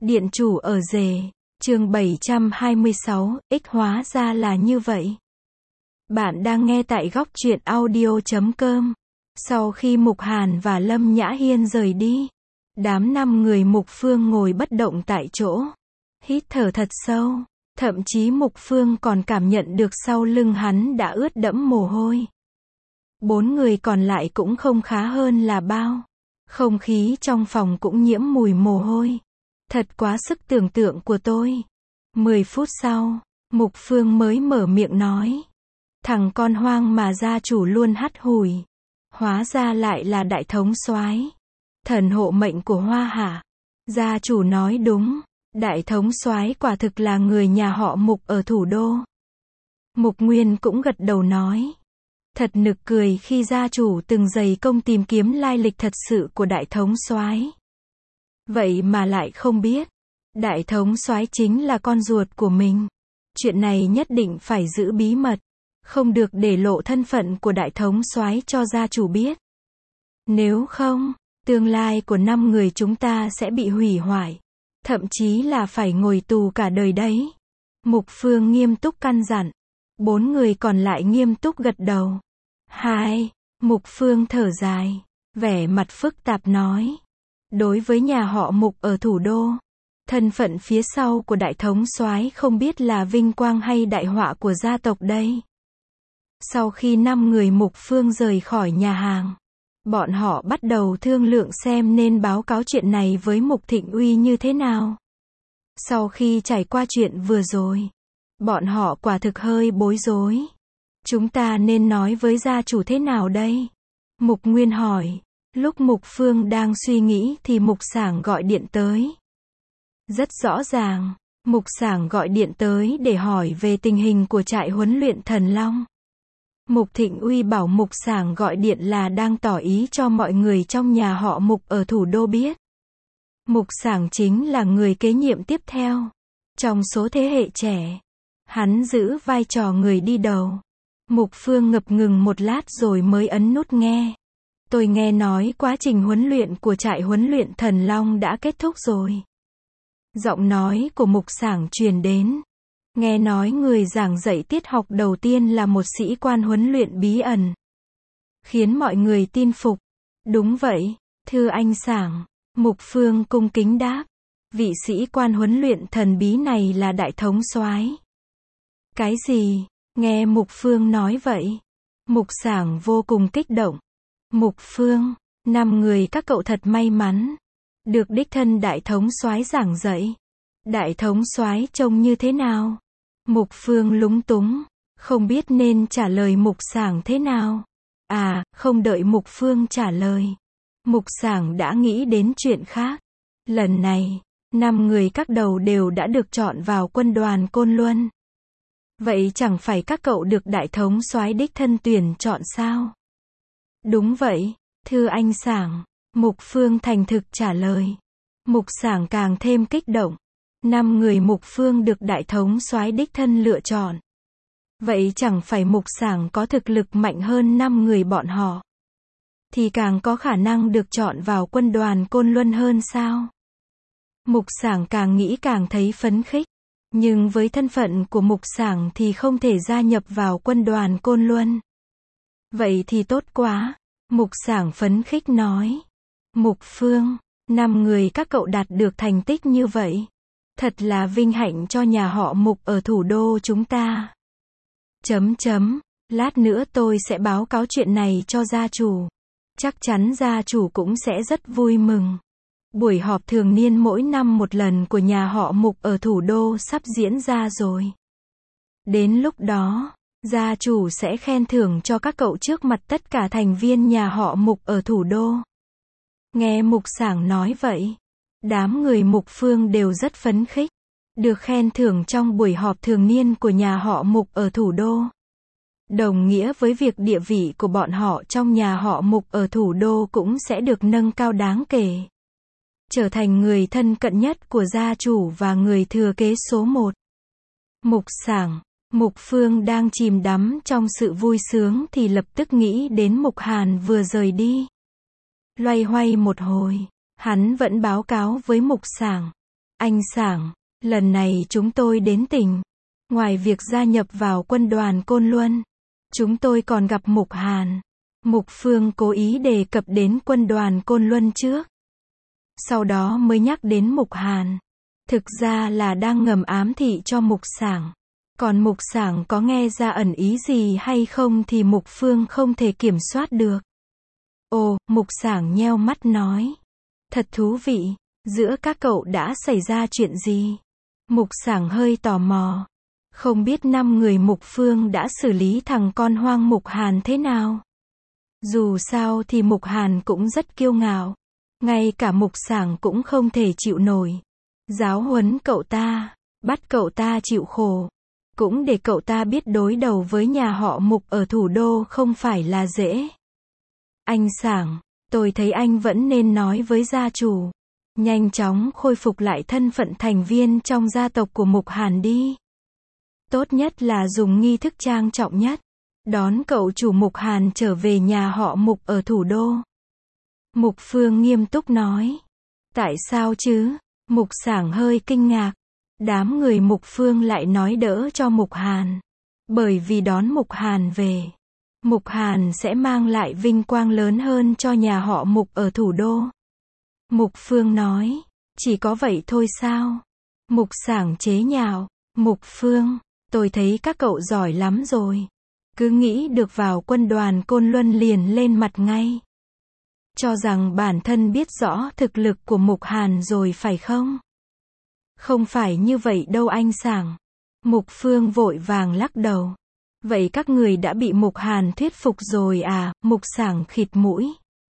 Điện chủ ở rể, chương 726, hóa ra là như vậy. Bạn đang nghe tại góc truyện audio.com. Sau khi Mục Hàn và Lâm Nhã Hiên rời đi, đám 5 người Mục Phương ngồi bất động tại chỗ, hít thở thật sâu, thậm chí Mục Phương còn cảm nhận được sau lưng hắn đã ướt đẫm mồ hôi. 4 người còn lại cũng không khá hơn là bao. Không khí trong phòng cũng nhiễm mùi mồ hôi. Thật quá sức tưởng tượng của tôi. 10 phút sau, Mục Phương mới mở miệng nói. Thằng con hoang mà gia chủ luôn hắt hủi. Hóa ra lại là đại thống soái, thần hộ mệnh của Hoa Hạ. Gia chủ nói đúng, đại thống soái quả thực là người nhà họ Mục ở thủ đô. Mục Nguyên cũng gật đầu nói. Thật nực cười khi gia chủ từng dày công tìm kiếm lai lịch thật sự của đại thống soái. Vậy mà lại không biết, đại thống soái chính là con ruột của mình. Chuyện này nhất định phải giữ bí mật, không được để lộ thân phận của đại thống soái cho gia chủ biết. Nếu không, tương lai của 5 người chúng ta sẽ bị hủy hoại, thậm chí là phải ngồi tù cả đời đấy. Mục Phương nghiêm túc căn dặn. 4 người còn lại nghiêm túc gật đầu. Mục Phương thở dài, vẻ mặt phức tạp nói. Đối với nhà họ Mục ở thủ đô, thân phận phía sau của đại thống soái không biết là vinh quang hay đại họa của gia tộc đây. Sau khi 5 người Mục Phương rời khỏi nhà hàng, bọn họ bắt đầu thương lượng xem nên báo cáo chuyện này với Mục Thịnh Uy như thế nào. Sau khi trải qua chuyện vừa rồi, bọn họ quả thực hơi bối rối. Chúng ta nên nói với gia chủ thế nào đây? Mục Nguyên hỏi. Lúc Mục Phương đang suy nghĩ thì Mục Sảng gọi điện tới. Rất rõ ràng, Mục Sảng gọi điện tới để hỏi về tình hình của trại huấn luyện Thần Long. Mục Thịnh Uy bảo Mục Sảng gọi điện là đang tỏ ý cho mọi người trong nhà họ Mục ở thủ đô biết. Mục Sảng chính là người kế nhiệm tiếp theo. Trong số thế hệ trẻ, hắn giữ vai trò người đi đầu. Mục Phương ngập ngừng một lát rồi mới ấn nút nghe. Tôi nghe nói quá trình huấn luyện của trại huấn luyện Thần Long đã kết thúc rồi. Giọng nói của Mục Sảng truyền đến. Nghe nói người giảng dạy tiết học đầu tiên là một sĩ quan huấn luyện bí ẩn, khiến mọi người tin phục. Đúng vậy, thưa anh Sảng. Mục Phương cung kính đáp. Vị sĩ quan huấn luyện thần bí này là đại thống soái. Cái gì? Nghe Mục Phương nói vậy, Mục Sảng vô cùng kích động. Mục Phương, 5 người các cậu thật may mắn, được đích thân đại thống soái giảng dạy. Đại thống soái trông như thế nào? Mục Phương lúng túng, không biết nên trả lời Mục Sảng thế nào. Không đợi Mục Phương trả lời, Mục Sảng đã nghĩ đến chuyện khác. Lần này, 5 người các đầu đều đã được chọn vào quân đoàn Côn Luân. Vậy chẳng phải các cậu được đại thống soái đích thân tuyển chọn sao? Đúng vậy, thưa anh Sảng. Mục Phương thành thực trả lời. Mục Sảng càng thêm kích động. 5 người Mục Phương được đại thống soái đích thân lựa chọn. Vậy chẳng phải Mục Sảng có thực lực mạnh hơn 5 người bọn họ, thì càng có khả năng được chọn vào quân đoàn Côn Luân hơn sao? Mục Sảng càng nghĩ càng thấy phấn khích. Nhưng với thân phận của Mục Sảng thì không thể gia nhập vào quân đoàn Côn Luân. Vậy thì tốt quá. Mục Sảng phấn khích nói. Mục Phương, 5 người các cậu đạt được thành tích như vậy, thật là vinh hạnh cho nhà họ Mục ở thủ đô chúng ta. Lát nữa tôi sẽ báo cáo chuyện này cho gia chủ. Chắc chắn gia chủ cũng sẽ rất vui mừng. Buổi họp thường niên mỗi năm một lần của nhà họ Mục ở thủ đô sắp diễn ra rồi. Đến lúc đó, gia chủ sẽ khen thưởng cho các cậu trước mặt tất cả thành viên nhà họ Mục ở thủ đô. Nghe Mục Sảng nói vậy, đám người Mục Phương đều rất phấn khích. Được khen thưởng trong buổi họp thường niên của nhà họ Mục ở thủ đô, đồng nghĩa với việc địa vị của bọn họ trong nhà họ Mục ở thủ đô cũng sẽ được nâng cao đáng kể. Trở thành người thân cận nhất của gia chủ và người thừa kế số 1. Mục Sảng, Mục Phương đang chìm đắm trong sự vui sướng thì lập tức nghĩ đến Mục Hàn vừa rời đi. Loay hoay một hồi, hắn vẫn báo cáo với Mục Sảng. Anh Sảng, lần này chúng tôi đến tỉnh. Ngoài việc gia nhập vào quân đoàn Côn Luân, chúng tôi còn gặp Mục Hàn. Mục Phương cố ý đề cập đến quân đoàn Côn Luân trước. Sau đó mới nhắc đến Mục Hàn. Thực ra là đang ngầm ám thị cho Mục Sảng. Còn Mục Sảng có nghe ra ẩn ý gì hay không thì Mục Phương không thể kiểm soát được. Ồ, Mục Sảng nheo mắt nói. Thật thú vị, giữa các cậu đã xảy ra chuyện gì? Mục Sảng hơi tò mò. Không biết 5 người Mục Phương đã xử lý thằng con hoang Mục Hàn thế nào? Dù sao thì Mục Hàn cũng rất kiêu ngạo. Ngay cả Mục Sảng cũng không thể chịu nổi. Giáo huấn cậu ta, bắt cậu ta chịu khổ. Cũng để cậu ta biết đối đầu với nhà họ Mục ở thủ đô không phải là dễ. Anh Sảng, tôi thấy anh vẫn nên nói với gia chủ. Nhanh chóng khôi phục lại thân phận thành viên trong gia tộc của Mục Hàn đi. Tốt nhất là dùng nghi thức trang trọng nhất. Đón cậu chủ Mục Hàn trở về nhà họ Mục ở thủ đô. Mục Phương nghiêm túc nói. Tại sao chứ? Mục Sảng hơi kinh ngạc. Đám người Mục Phương lại nói đỡ cho Mục Hàn. Bởi vì đón Mục Hàn về, Mục Hàn sẽ mang lại vinh quang lớn hơn cho nhà họ Mục ở thủ đô. Mục Phương nói. Chỉ có vậy thôi sao? Mục Sảng chế nhạo. Mục Phương, tôi thấy các cậu giỏi lắm rồi. Cứ nghĩ được vào quân đoàn Côn Luân liền lên mặt ngay. Cho rằng bản thân biết rõ thực lực của Mục Hàn rồi phải không? Không phải như vậy đâu anh Sảng. Mục Phương vội vàng lắc đầu. Vậy các người đã bị Mục Hàn thuyết phục rồi à? Mục Sảng khịt mũi.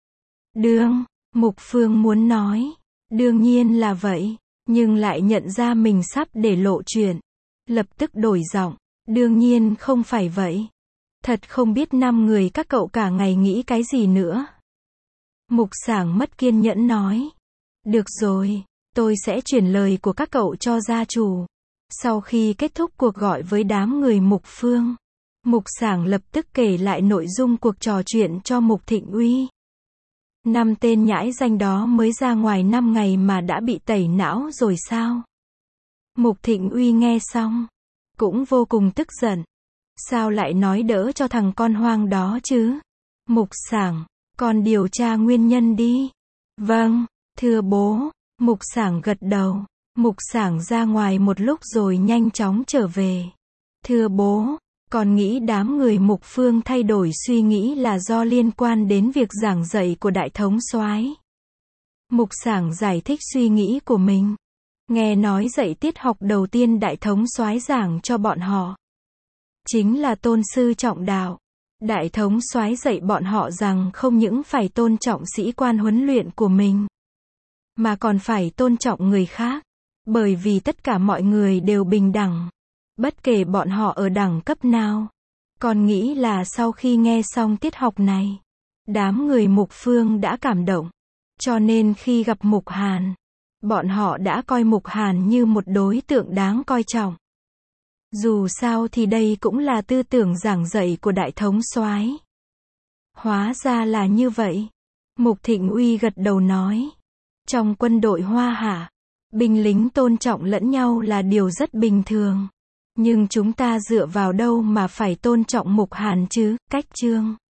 Mục Phương muốn nói. Đương nhiên là vậy. Nhưng lại nhận ra mình sắp để lộ chuyện. Lập tức đổi giọng. Đương nhiên không phải vậy. Thật không biết 5 người các cậu cả ngày nghĩ cái gì nữa. Mục Sảng mất kiên nhẫn nói. Được rồi, tôi sẽ chuyển lời của các cậu cho gia chủ. Sau khi kết thúc cuộc gọi với đám người Mục Phương, Mục Sảng lập tức kể lại nội dung cuộc trò chuyện cho Mục Thịnh Uy. 5 tên nhãi danh đó mới ra ngoài 5 ngày mà đã bị tẩy não rồi sao? Mục Thịnh Uy nghe xong, cũng vô cùng tức giận. Sao lại nói đỡ cho thằng con hoang đó chứ? Mục Sảng, con điều tra nguyên nhân đi. Vâng, thưa bố. Mục Sảng gật đầu. Mục Sảng ra ngoài một lúc rồi nhanh chóng trở về. Thưa bố, con nghĩ đám người Mục Phương thay đổi suy nghĩ là do liên quan đến việc giảng dạy của Đại Thống Soái. Mục Sảng giải thích suy nghĩ của mình. Nghe nói dạy tiết học đầu tiên Đại Thống Soái giảng cho bọn họ chính là tôn sư trọng đạo. Đại Thống Soái dạy bọn họ rằng không những phải tôn trọng sĩ quan huấn luyện của mình, mà còn phải tôn trọng người khác. Bởi vì tất cả mọi người đều bình đẳng, bất kể bọn họ ở đẳng cấp nào. Con nghĩ là sau khi nghe xong tiết học này, đám người Mục Phương đã cảm động. Cho nên khi gặp Mục Hàn, bọn họ đã coi Mục Hàn như một đối tượng đáng coi trọng. Dù sao thì đây cũng là tư tưởng giảng dạy của Đại Thống Soái. Hóa ra là như vậy. Mục Thịnh Uy gật đầu nói. Trong quân đội Hoa Hạ, binh lính tôn trọng lẫn nhau là điều rất bình thường. Nhưng chúng ta dựa vào đâu mà phải tôn trọng Mục Hàn chứ? Cách chương